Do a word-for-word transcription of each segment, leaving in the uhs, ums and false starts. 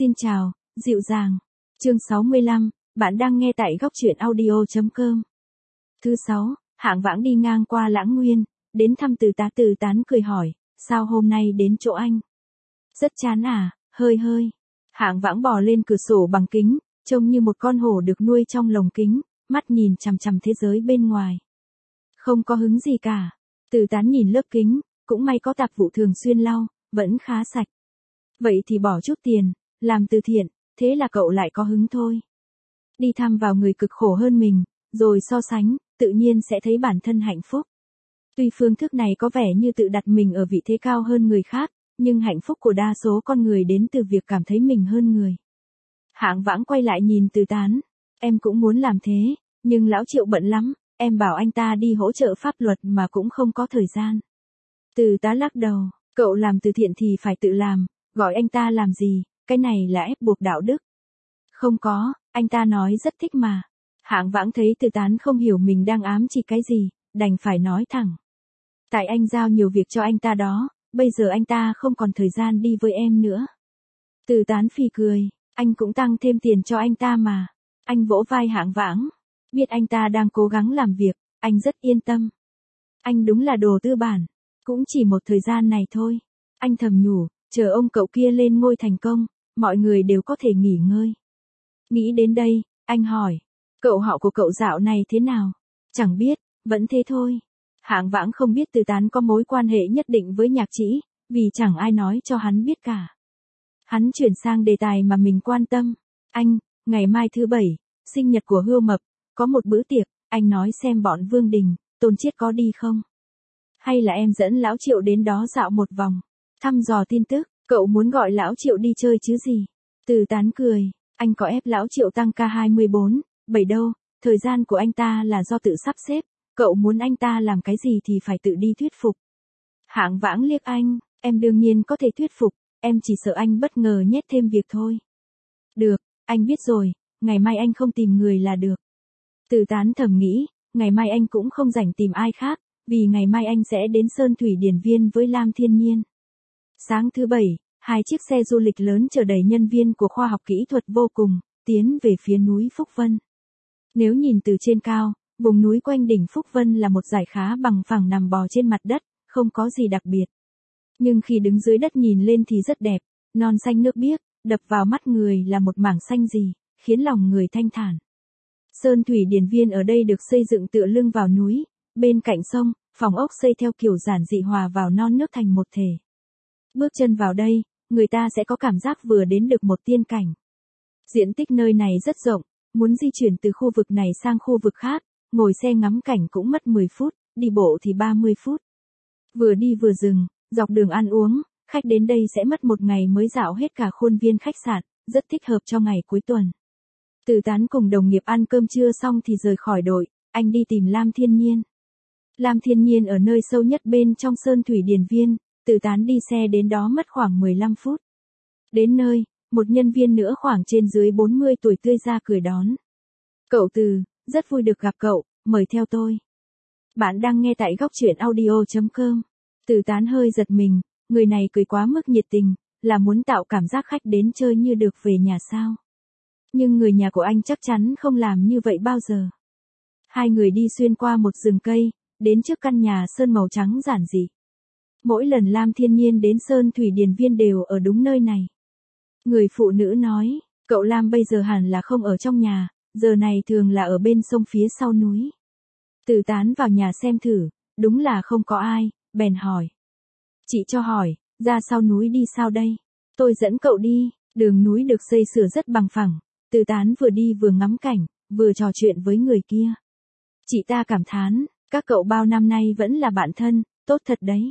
Xin chào, dịu dàng. Chương sáu mươi lăm, bạn đang nghe tại góc truyện audio chấm com. Thứ sáu, Hạng Vãng đi ngang qua Lãng Nguyên, đến thăm Từ Tá. Từ Tán cười hỏi, sao hôm nay đến chỗ anh? Rất chán à, hơi hơi. Hạng Vãng bò lên cửa sổ bằng kính, trông như một con hổ được nuôi trong lồng kính, mắt nhìn chằm chằm thế giới bên ngoài. Không có hứng gì cả. Từ Tán nhìn lớp kính, cũng may có tạp vụ thường xuyên lau, vẫn khá sạch. Vậy thì bỏ chút tiền, làm từ thiện, thế là cậu lại có hứng thôi. Đi thăm vào người cực khổ hơn mình, rồi so sánh, tự nhiên sẽ thấy bản thân hạnh phúc. Tuy phương thức này có vẻ như tự đặt mình ở vị thế cao hơn người khác, nhưng hạnh phúc của đa số con người đến từ việc cảm thấy mình hơn người. Hạng Vãng quay lại nhìn Từ Tán, em cũng muốn làm thế, nhưng lão Triệu bận lắm, em bảo anh ta đi hỗ trợ pháp luật mà cũng không có thời gian. Từ Tá lắc đầu, cậu làm từ thiện thì phải tự làm, gọi anh ta làm gì, cái này là ép buộc đạo đức. Không có, anh ta nói rất thích mà. Hạng Vãng thấy Từ Tán không hiểu mình đang ám chỉ cái gì, đành phải nói thẳng. Tại anh giao nhiều việc cho anh ta đó, bây giờ anh ta không còn thời gian đi với em nữa. Từ Tán phì cười, anh cũng tăng thêm tiền cho anh ta mà. Anh vỗ vai Hạng Vãng, biết anh ta đang cố gắng làm việc, anh rất yên tâm. Anh đúng là đồ tư bản, cũng chỉ một thời gian này thôi. Anh thầm nhủ, chờ ông cậu kia lên ngôi thành công, mọi người đều có thể nghỉ ngơi. Nghĩ đến đây, anh hỏi, cậu họ của cậu dạo này thế nào? Chẳng biết, vẫn thế thôi. Hạng Vãng không biết Từ Tán có mối quan hệ nhất định với Nhạc Trĩ, vì chẳng ai nói cho hắn biết cả. Hắn chuyển sang đề tài mà mình quan tâm. Anh, ngày mai thứ bảy, sinh nhật của Hươu Mập, có một bữa tiệc, anh nói xem bọn Vương Đình, Tôn Chiết có đi không? Hay là em dẫn lão Triệu đến đó dạo một vòng, thăm dò tin tức, cậu muốn gọi lão Triệu đi chơi chứ gì? Từ Tán cười, anh có ép lão Triệu tăng ca hai mươi bốn, bảy đâu, thời gian của anh ta là do tự sắp xếp, cậu muốn anh ta làm cái gì thì phải tự đi thuyết phục. Hạng Vãng liếc anh, em đương nhiên có thể thuyết phục, em chỉ sợ anh bất ngờ nhét thêm việc thôi. Được, anh biết rồi, ngày mai anh không tìm người là được. Từ Tán thầm nghĩ, ngày mai anh cũng không rảnh tìm ai khác, vì ngày mai anh sẽ đến Sơn Thủy Điển Viên với Lam Thiên Nhiên. Sáng thứ bảy, hai chiếc xe du lịch lớn chở đầy nhân viên của khoa học kỹ thuật vô cùng, tiến về phía núi Phúc Vân. Nếu nhìn từ trên cao, vùng núi quanh đỉnh Phúc Vân là một dải khá bằng phẳng nằm bò trên mặt đất, không có gì đặc biệt. Nhưng khi đứng dưới đất nhìn lên thì rất đẹp, non xanh nước biếc, đập vào mắt người là một mảng xanh gì, khiến lòng người thanh thản. Sơn Thủy Điển Viên ở đây được xây dựng tựa lưng vào núi, bên cạnh sông, phòng ốc xây theo kiểu giản dị hòa vào non nước thành một thể. Bước chân vào đây, người ta sẽ có cảm giác vừa đến được một tiên cảnh. Diện tích nơi này rất rộng, muốn di chuyển từ khu vực này sang khu vực khác, ngồi xe ngắm cảnh cũng mất mười phút, đi bộ thì ba mươi phút. Vừa đi vừa dừng, dọc đường ăn uống, khách đến đây sẽ mất một ngày mới dạo hết cả khuôn viên khách sạn, rất thích hợp cho ngày cuối tuần. Từ Tán cùng đồng nghiệp ăn cơm trưa xong thì rời khỏi đội, anh đi tìm Lam Thiên Nhiên. Lam Thiên Nhiên ở nơi sâu nhất bên trong Sơn Thủy Điển Viên, Từ Tán đi xe đến đó mất khoảng mười lăm phút. Đến nơi, một nhân viên nữa khoảng trên dưới bốn mươi tuổi tươi ra cười đón. Cậu Từ, rất vui được gặp cậu, mời theo tôi. Bạn đang nghe tại góc truyện audio chấm com. Từ Tán hơi giật mình, người này cười quá mức nhiệt tình, là muốn tạo cảm giác khách đến chơi như được về nhà sao. Nhưng người nhà của anh chắc chắn không làm như vậy bao giờ. Hai người đi xuyên qua một rừng cây, đến trước căn nhà sơn màu trắng giản dị. Mỗi lần Lam Thiên Nhiên đến Sơn Thủy Điển Viên đều ở đúng nơi này. Người phụ nữ nói, cậu Lam bây giờ hẳn là không ở trong nhà, giờ này thường là ở bên sông phía sau núi. Từ Tán vào nhà xem thử, đúng là không có ai, bèn hỏi. Chị cho hỏi, ra sau núi đi sao đây? Tôi dẫn cậu đi, đường núi được xây sửa rất bằng phẳng. Từ Tán vừa đi vừa ngắm cảnh, vừa trò chuyện với người kia. Chị ta cảm thán, các cậu bao năm nay vẫn là bạn thân, tốt thật đấy.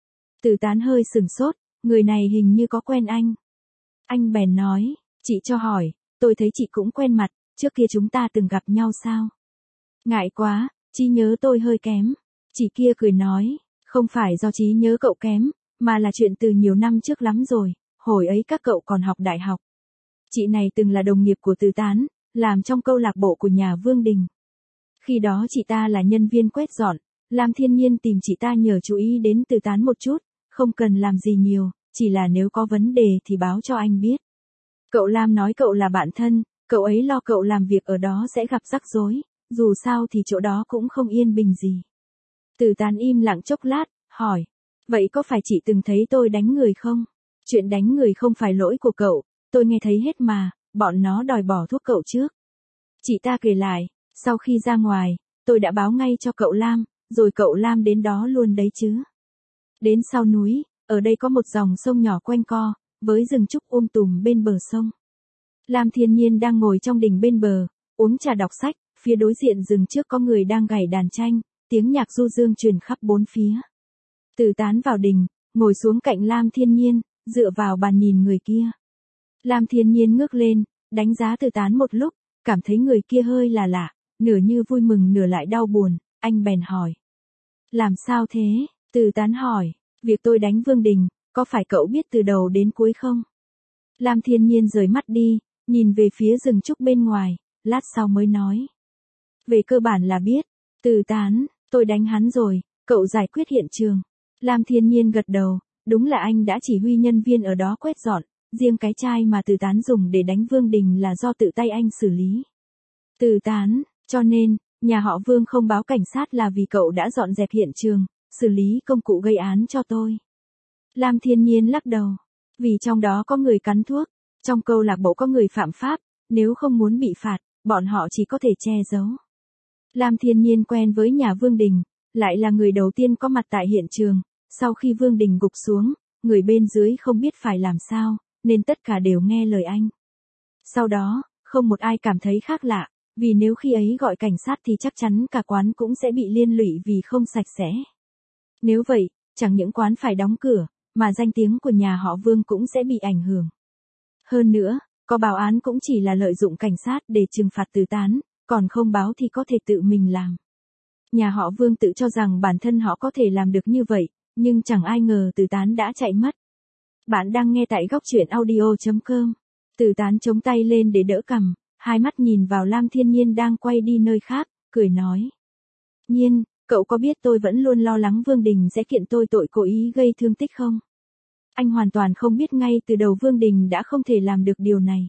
Từ Tán hơi sừng sốt, người này hình như có quen anh. Anh bèn nói, chị cho hỏi, tôi thấy chị cũng quen mặt, trước kia chúng ta từng gặp nhau sao? Ngại quá, trí nhớ tôi hơi kém. Chị kia cười nói, không phải do trí nhớ cậu kém, mà là chuyện từ nhiều năm trước lắm rồi, hồi ấy các cậu còn học đại học. Chị này từng là đồng nghiệp của Từ Tán, làm trong câu lạc bộ của nhà Vương Đình. Khi đó chị ta là nhân viên quét dọn, Lam Thiên Nhiên tìm chị ta nhờ chú ý đến Từ Tán một chút, không cần làm gì nhiều, chỉ là nếu có vấn đề thì báo cho anh biết. Cậu Lam nói cậu là bạn thân, cậu ấy lo cậu làm việc ở đó sẽ gặp rắc rối, dù sao thì chỗ đó cũng không yên bình gì. Từ Tán im lặng chốc lát, hỏi. Vậy có phải chị từng thấy tôi đánh người không? Chuyện đánh người không phải lỗi của cậu, tôi nghe thấy hết mà, bọn nó đòi bỏ thuốc cậu trước. Chị ta kể lại, sau khi ra ngoài, tôi đã báo ngay cho cậu Lam, rồi cậu Lam đến đó luôn đấy chứ. Đến sau núi, ở đây có một dòng sông nhỏ quanh co, với rừng trúc um tùm bên bờ sông. Lam Thiên Nhiên đang ngồi trong đình bên bờ, uống trà đọc sách, phía đối diện rừng trước có người đang gảy đàn tranh, tiếng nhạc du dương truyền khắp bốn phía. Từ Tán vào đình, ngồi xuống cạnh Lam Thiên Nhiên, dựa vào bàn nhìn người kia. Lam Thiên Nhiên ngước lên, đánh giá Từ Tán một lúc, cảm thấy người kia hơi là lạ, nửa như vui mừng nửa lại đau buồn, anh bèn hỏi. Làm sao thế? Từ Tán hỏi, việc tôi đánh Vương Đình, có phải cậu biết từ đầu đến cuối không? Lam Thiên Nhiên rời mắt đi, nhìn về phía rừng trúc bên ngoài, lát sau mới nói. Về cơ bản là biết. Từ Tán, tôi đánh hắn rồi, cậu giải quyết hiện trường. Lam Thiên Nhiên gật đầu, đúng là anh đã chỉ huy nhân viên ở đó quét dọn, riêng cái chai mà Từ Tán dùng để đánh Vương Đình là do tự tay anh xử lý. Từ Tán, cho nên, nhà họ Vương không báo cảnh sát là vì cậu đã dọn dẹp hiện trường, xử lý công cụ gây án cho tôi. Lam Thiên Nhiên lắc đầu, vì trong đó có người cắn thuốc, trong câu lạc bộ có người phạm pháp, nếu không muốn bị phạt, bọn họ chỉ có thể che giấu. Lam Thiên Nhiên quen với nhà Vương Đình, lại là người đầu tiên có mặt tại hiện trường, sau khi Vương Đình gục xuống, người bên dưới không biết phải làm sao, nên tất cả đều nghe lời anh. Sau đó, không một ai cảm thấy khác lạ, vì nếu khi ấy gọi cảnh sát thì chắc chắn cả quán cũng sẽ bị liên lụy vì không sạch sẽ. Nếu vậy, chẳng những quán phải đóng cửa, mà danh tiếng của nhà họ Vương cũng sẽ bị ảnh hưởng. Hơn nữa, có báo án cũng chỉ là lợi dụng cảnh sát để trừng phạt Từ Tán, còn không báo thì có thể tự mình làm. Nhà họ Vương tự cho rằng bản thân họ có thể làm được như vậy, nhưng chẳng ai ngờ Từ Tán đã chạy mất. Bạn đang nghe tại góc truyện audio chấm com. Từ Tán chống tay lên để đỡ cằm, hai mắt nhìn vào Lam Thiên Nhiên đang quay đi nơi khác, cười nói. Nhiên, cậu có biết tôi vẫn luôn lo lắng Vương Đình sẽ kiện tôi tội cố ý gây thương tích không? Anh hoàn toàn không biết ngay từ đầu Vương Đình đã không thể làm được điều này.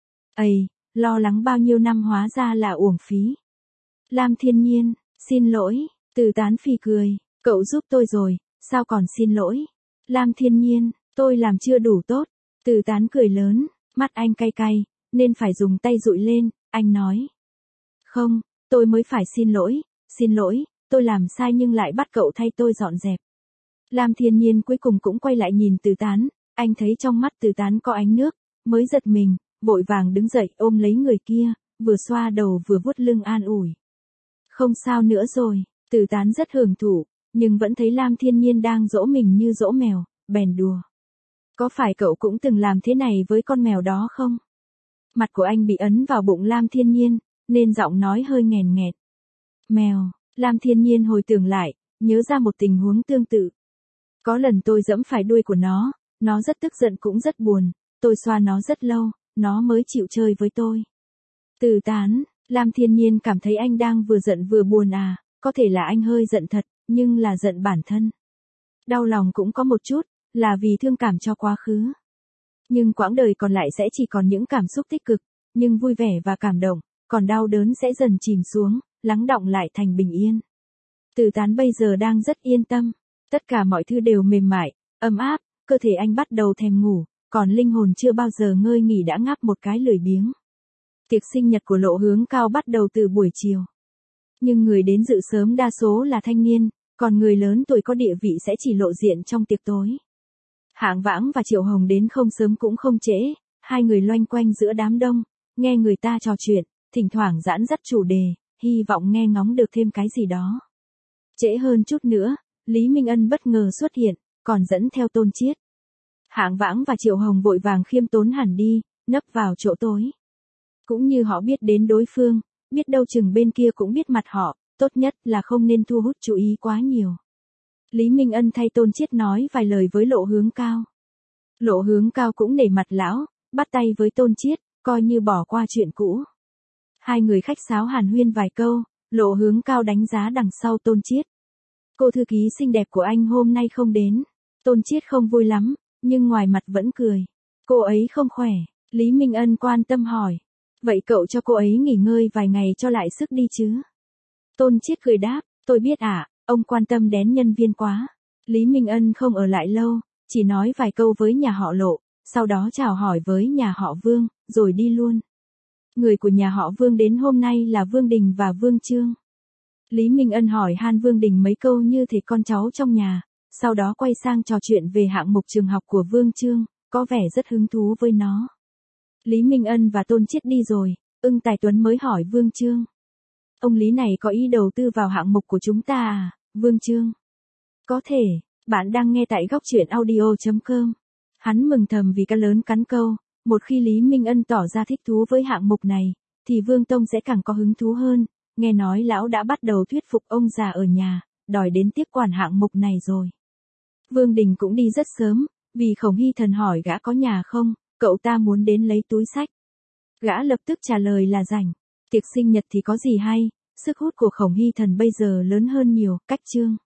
Ây, lo lắng bao nhiêu năm hóa ra là uổng phí. Lam Thiên Nhiên, xin lỗi, Từ Tán phì cười, cậu giúp tôi rồi, sao còn xin lỗi? Lam Thiên Nhiên, tôi làm chưa đủ tốt. Từ Tán cười lớn, mắt anh cay cay, nên phải dùng tay dụi lên, anh nói. Không, tôi mới phải xin lỗi, xin lỗi, tôi làm sai nhưng lại bắt cậu thay tôi dọn dẹp. Lam Thiên Nhiên cuối cùng cũng quay lại nhìn Từ Tán, anh thấy trong mắt Từ Tán có ánh nước, mới giật mình, vội vàng đứng dậy ôm lấy người kia, vừa xoa đầu vừa vuốt lưng an ủi. Không sao nữa rồi, Từ Tán rất hưởng thụ, nhưng vẫn thấy Lam Thiên Nhiên đang dỗ mình như dỗ mèo, bèn đùa. Có phải cậu cũng từng làm thế này với con mèo đó không? Mặt của anh bị ấn vào bụng Lam Thiên Nhiên, nên giọng nói hơi nghèn nghẹt. Mèo, Lam Thiên Nhiên hồi tưởng lại, nhớ ra một tình huống tương tự. Có lần tôi giẫm phải đuôi của nó, nó rất tức giận cũng rất buồn, tôi xoa nó rất lâu, nó mới chịu chơi với tôi. Từ Tán, Lam Thiên Nhiên cảm thấy anh đang vừa giận vừa buồn à, có thể là anh hơi giận thật, nhưng là giận bản thân. Đau lòng cũng có một chút, là vì thương cảm cho quá khứ. Nhưng quãng đời còn lại sẽ chỉ còn những cảm xúc tích cực, nhưng vui vẻ và cảm động, còn đau đớn sẽ dần chìm xuống, lắng đọng lại thành bình yên. Từ Tán bây giờ đang rất yên tâm, tất cả mọi thứ đều mềm mại, ấm áp, cơ thể anh bắt đầu thèm ngủ, còn linh hồn chưa bao giờ ngơi nghỉ đã ngáp một cái lười biếng. Tiệc sinh nhật của Lộ Hướng Cao bắt đầu từ buổi chiều. Nhưng người đến dự sớm đa số là thanh niên, còn người lớn tuổi có địa vị sẽ chỉ lộ diện trong tiệc tối. Hạng Vãng và Triệu Hồng đến không sớm cũng không trễ, hai người loanh quanh giữa đám đông, nghe người ta trò chuyện, thỉnh thoảng giãn dắt chủ đề, hy vọng nghe ngóng được thêm cái gì đó. Trễ hơn chút nữa, Lý Minh Ân bất ngờ xuất hiện, còn dẫn theo Tôn Chiết. Hạng Vãng và Triệu Hồng vội vàng khiêm tốn hẳn đi, nấp vào chỗ tối. Cũng như họ biết đến đối phương, biết đâu chừng bên kia cũng biết mặt họ, tốt nhất là không nên thu hút chú ý quá nhiều. Lý Minh Ân thay Tôn Chiết nói vài lời với Lộ Hướng Cao. Lộ Hướng Cao cũng nể mặt lão, bắt tay với Tôn Chiết, coi như bỏ qua chuyện cũ. Hai người khách sáo hàn huyên vài câu, Lộ Hướng Cao đánh giá đằng sau Tôn Chiết. Cô thư ký xinh đẹp của anh hôm nay không đến. Tôn Chiết không vui lắm, nhưng ngoài mặt vẫn cười. Cô ấy không khỏe. Lý Minh Ân quan tâm hỏi. Vậy cậu cho cô ấy nghỉ ngơi vài ngày cho lại sức đi chứ? Tôn Chiết cười đáp, tôi biết ạ, à, ông quan tâm đến nhân viên quá. Lý Minh Ân không ở lại lâu, chỉ nói vài câu với nhà họ Lộ, sau đó chào hỏi với nhà họ Vương, rồi đi luôn. Người của nhà họ Vương đến hôm nay là Vương Đình và Vương Chương. Lý Minh Ân hỏi han Vương Đình mấy câu như thể con cháu trong nhà, sau đó quay sang trò chuyện về hạng mục trường học của Vương Chương, có vẻ rất hứng thú với nó. Lý Minh Ân và Tôn Chiết đi rồi, Ưng Tài Tuấn mới hỏi Vương Chương. Ông Lý này có ý đầu tư vào hạng mục của chúng ta à, Vương Chương? Có thể, bạn đang nghe tại góc truyện audio chấm com. Hắn mừng thầm vì cá lớn cắn câu, một khi Lý Minh Ân tỏ ra thích thú với hạng mục này, thì Vương Tông sẽ càng có hứng thú hơn, nghe nói lão đã bắt đầu thuyết phục ông già ở nhà, đòi đến tiếp quản hạng mục này rồi. Vương Đình cũng đi rất sớm, vì Khổng Hy Thần hỏi gã có nhà không, cậu ta muốn đến lấy túi xách. Gã lập tức trả lời là rảnh, tiệc sinh nhật thì có gì hay, sức hút của Khổng Hy Thần bây giờ lớn hơn nhiều, cách Chương.